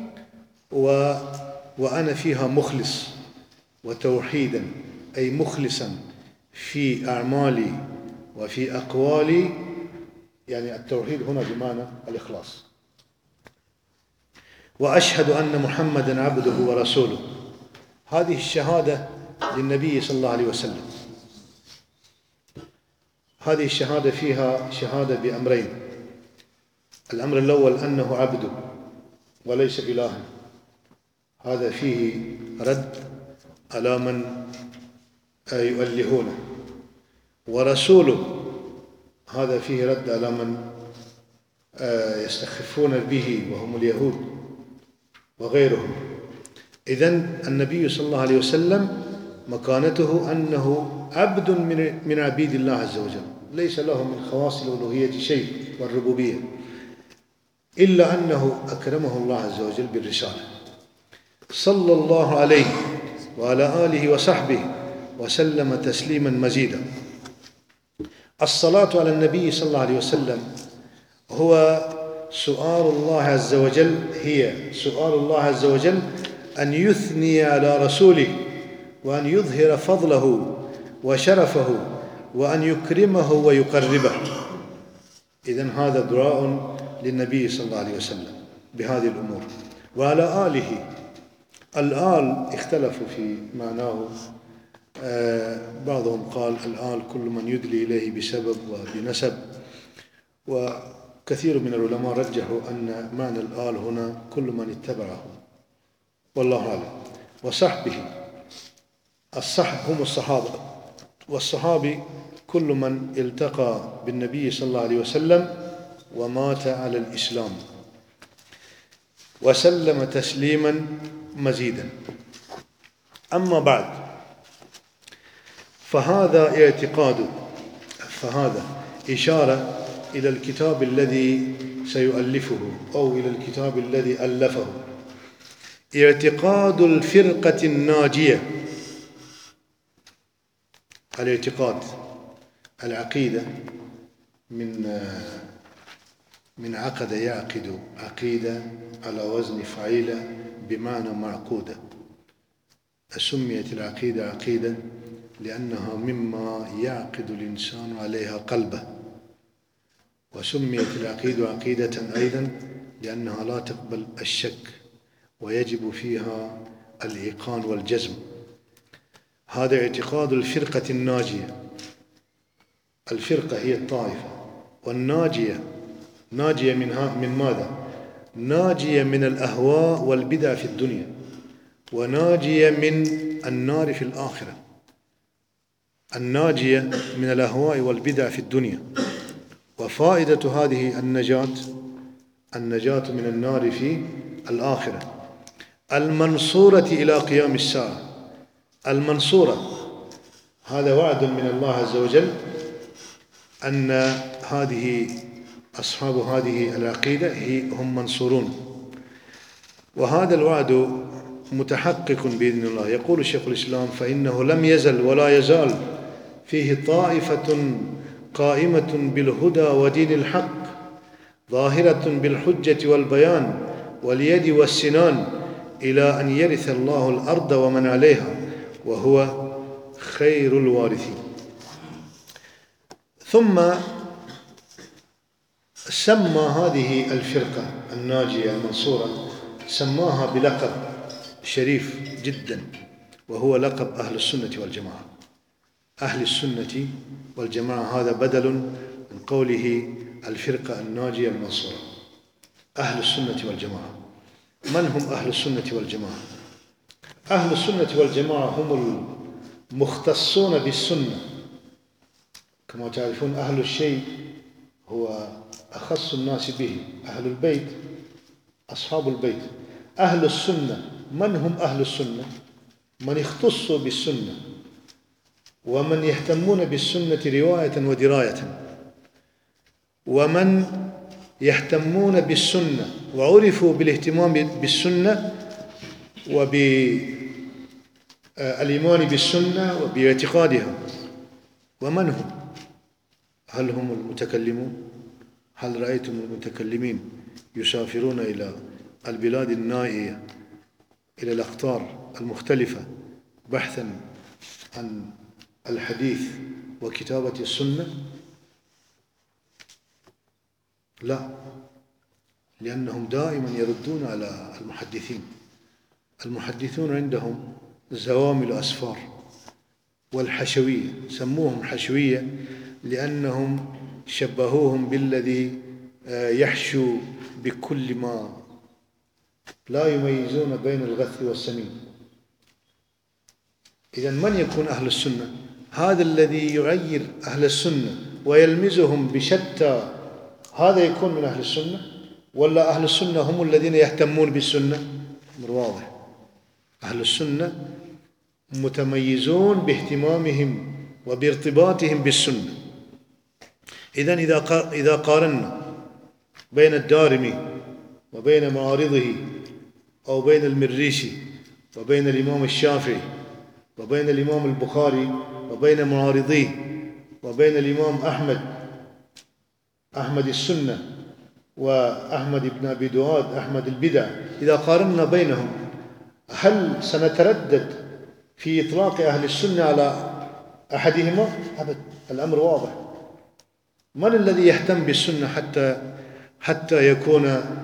وأنا فيها مخلص، وتوحيدا أي مخلصا في أعمالي وفي أقوالي، يعني التوحيد هنا بمعنى الإخلاص. وأشهد أن محمدا عبده ورسوله، هذه الشهادة للنبي صلى الله عليه وسلم. هذه الشهادة فيها شهادة بأمرين: الأمر الأول أنه عبد وليس إلها، هذا فيه رد على من يؤلهونه، ورسوله هذا فيه رد على من يستخفون به وهم اليهود وغيرهم. إذن النبي صلى الله عليه وسلم مكانته أنه عبد من عبيد الله عز وجل، ليس له من خواص الألوهية شيء والربوبية، إلا أنه أكرمه الله عز وجل بالرسالة. صلى الله عليه وعلى آله وصحبه وسلم تسليما مزيدا. الصلاة على النبي صلى الله عليه وسلم هو سؤال الله عز وجل، هي سؤال الله عز وجل أن يثني على رسوله، وأن يظهر فضله وشرفه، وأن يكرمه ويقربه. إذن هذا دعاء للنبي صلى الله عليه وسلم بهذه الأمور. وعلى آله، الآل اختلفوا في معناه، بعضهم قال الآل كل من يدلي إليه بسبب وبنسب، وكثير من العلماء رجحوا أن معنى الآل هنا كل من اتبعه، والله أعلم. وصحبه، الصحب هم الصحابة، والصحابي كل من التقى بالنبي صلى الله عليه وسلم ومات على الإسلام، وسلم تسليما مزيدا. أما بعد، فهذا إشارة إلى الكتاب الذي سيؤلفه أو إلى الكتاب الذي ألفه، اعتقاد الفرقة الناجية. الاعتقاد، العقيدة من عقد يعقد، عقيدة على وزن فعيلة بمعنى معقودة. سميت العقيدة عقيدة لأنها مما يعقد الإنسان عليها قلبه، وسميت العقيدة عقيدة أيضا لأنها لا تقبل الشك ويجب فيها الإيقان والجزم. هذا اعتقاد الفرقة الناجية. الفرقة هي الطائفة، والناجية ناجية من ماذا؟ ناجية من الأهواء والبدع في الدنيا، وناجية من النار في الآخرة. الناجية من الأهواء والبدع في الدنيا، وفائدة هذه النجاة من النار في الآخرة. المنصورة إلى قيام الساعة. المنصورة هذا وعد من الله عز وجل أن أصحاب هذه العقيدة هم منصورون، وهذا الوعد متحقق بإذن الله. يقول شيخ الإسلام: فإنه لم يزل ولا يزال فيه طائفة قائمة بالهدى ودين الحق، ظاهرة بالحجة والبيان واليد والسنان، إلى أن يرث الله الأرض ومن عليها، وهو خير الوارثين. ثم سمى هذه الفرقة الناجية المنصورة، سماها بلقب شريف جدا، وهو لقب أهل السنة والجماعة. أهل السنة والجماعة هذا بدل من قوله الفرقة الناجية المنصورة. أهل السنة والجماعة، من هم أهل السنة والجماعة؟ أهل السنة والجماعة هم المختصون بالسنة. كما تعرفون أهل الشيء هو أخص الناس به، أهل البيت أصحاب البيت. أهل السنة، من هم أهل السنة؟ من يختصوا بالسنة، ومن يهتمون بالسنة رواية ودراية، ومن يهتمون بالسنة وعرفوا بالاهتمام بالسنة وبالإيمان بالسنة وباعتقادها. ومن هم؟ هل هم المتكلمون؟ هل رأيتم المتكلمين يسافرون إلى البلاد النائية، إلى الأقطار المختلفة بحثا عن الحديث وكتابة السنة؟ لا، لأنهم دائما يردون على المحدثين. المحدثون عندهم زوامل أسفار والحشوية، سموهم حشوية لأنهم شبهوهم بالذي يحشو بكل ما، لا يميزون بين الغث والسمين. إذن من يكون أهل السنة؟ هذا الذي يغير أهل السنة ويلمزهم بشتى، هذا يكون من أهل السنة؟ ولا أهل السنة هم الذين يهتمون بالسنة؟ أمر واضح. أهل السنة متميزون باهتمامهم وبارتباطهم بالسنة. إذن إذا قارنا بين الدارمي وبين معارضه، أو بين المريشي وبين الإمام الشافعي وبين الإمام البخاري وبين معارضيه وبين الإمام أحمد السنة وأحمد بن أبي دواد أحمد البدع، إذا قارنا بينهم هل سنتردد في إطلاق أهل السنة على أحدهما؟ أبدا، الأمر واضح. من الذي يهتم بالسنة حتى يكون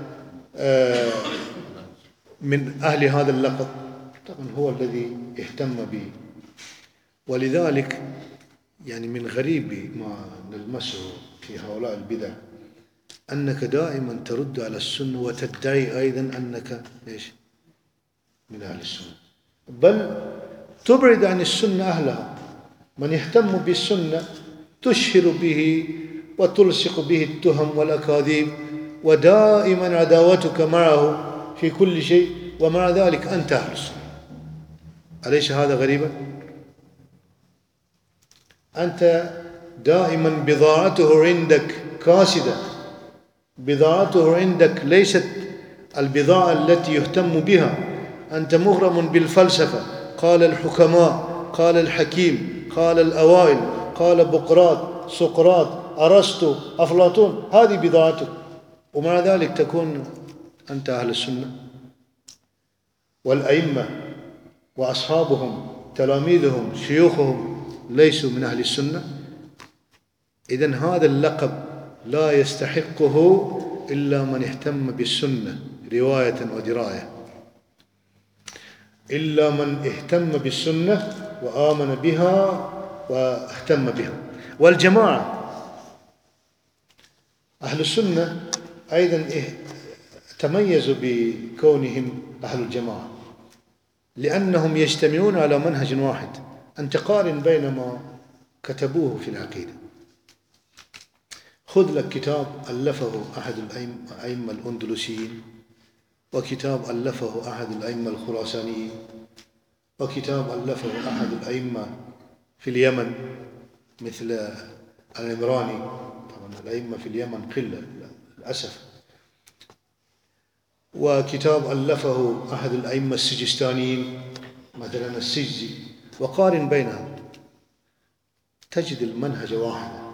من أهل هذا اللقب؟ طبعا هو الذي اهتم به. ولذلك يعني من غريب ما نلمسه في هؤلاء البدع أنك دائما ترد على السنة وتدعي أيضا أنك إيش؟ من أهل السنة، بل تبعد عن السنة أهلها. من يهتم بالسنة تشهر به وتلصق به التهم والأكاذيب، ودائما عداوتك معه في كل شيء، ومع ذلك أنت أهل السنة. أليس هذا غريبا؟ أنت دائما بضاعته عندك كاسدة، بضاعته عندك ليست البضاعة التي يهتم بها. أنت مغرم بالفلسفة، قال الحكماء، قال الحكيم، قال الأوائل، قال بقراط، سقراط، أرسطو، أفلاطون، هذه بضاعتك، ومع ذلك تكون أنت أهل السنة. والأئمة وأصحابهم تلاميذهم شيوخهم ليسوا من أهل السنة. إذن هذا اللقب لا يستحقه إلا من اهتم بالسنة رواية ودراية، إلا من اهتم بالسنة وآمن بها واهتم بها. والجماعة أهل السنة أيضا تميزوا بكونهم أهل الجماعة، لأنهم يجتمعون على منهج واحد. أنت قارن بين ما كتبوه في العقيدة. خذ لك كتاب ألفه أحد الأئمة الأندلسيين، وكتاب ألفه أحد الأئمة الخراسانيين، وكتاب ألفه أحد الأئمة في اليمن مثل العمراني. طبعا الأئمة في اليمن قلة للأسف. وكتاب ألفه أحد الأئمة السجستانيين مثلا السجزي، وقارن بينهم تجد المنهج واحد.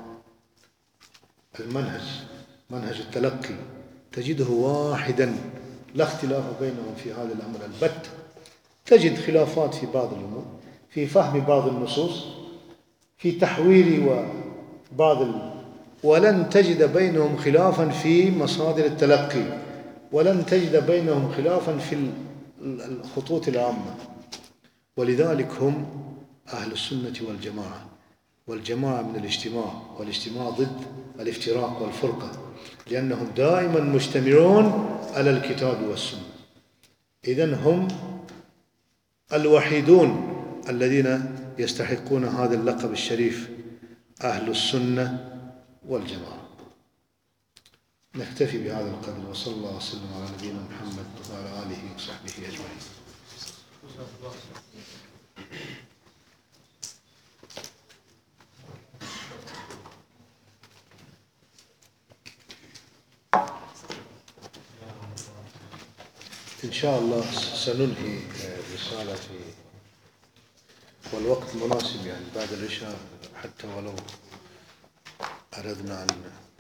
منهج التلقي تجده واحدا، لا اختلاف بينهم في هذا الأمر البتة. تجد خلافات في بعض الأمور، في فهم بعض النصوص، في تحويل ولن تجد بينهم خلافا في مصادر التلقي، ولن تجد بينهم خلافا في الخطوط العامة. ولذلك هم أهل السنة والجماعة. والجماعة من الاجتماع، والاجتماع ضد الافتراق والفرقة، لأنهم دائما مجتمعون على الكتاب والسنة. إذن هم الوحيدون الذين يستحقون هذا اللقب الشريف، أهل السنة والجماعة. نكتفي بهذا القدر، وصلى الله وسلم على نبينا محمد وعلى آله وصحبه أجمعين. إن شاء الله سننهي الرسالة في والوقت المناسب يعني بعد العشاء، حتى ولو أردنا أن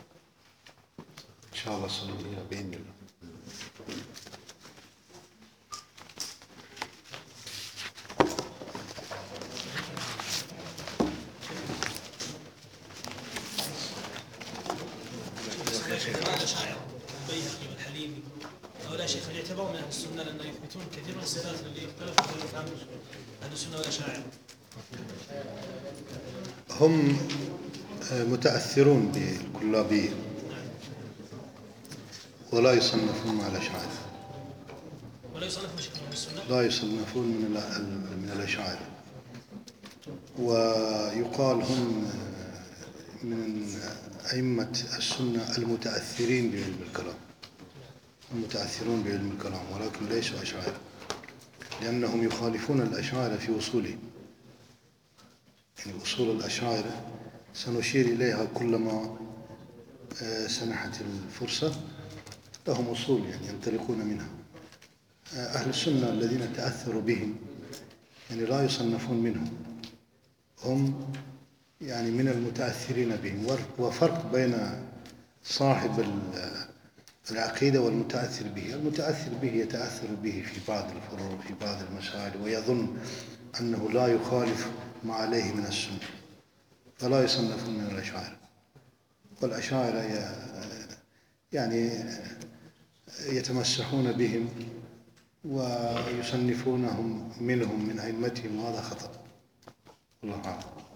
إن شاء الله سننهيها بإذن الله. هؤلاء شيخ يعتبرون من أهل السنة لأنه يثبتون كثير من الصفات اللي يختلف فيها أهل السنة والأشاعرة. هم متأثرون بالكلابية ولا يصنفون مع الأشاعرة. ولا يصنفون من السنة؟ لا يصنفون من الأشاعرة، ويقال هم من أئمة السنة المتأثرين بعلم الكلام، المتأثرون بعلم الكلام، ولكن ليسوا أشاعرة، لأنهم يخالفون الأشاعرة في أصولهم. يعني أصول الأشاعرة سنشير إليها كلما سنحت الفرصة. لهم أصول يعني ينطلقون منها. أهل السنة الذين تأثروا بهم يعني لا يصنفون منهم، هم يعني من المتأثرين بهم. وفرق بين صاحب العقيدة والمتأثر به. المتأثر به يتأثر به في بعض الفروع، في بعض المسائل، ويظن أنه لا يخالف ما عليه من السنة، فلا يصنفون من الأشاعرة. والأشاعرة يعني يتمسحون بهم ويصنفونهم منهم من أئمتهم، وهذا خطأ. الله أعلم.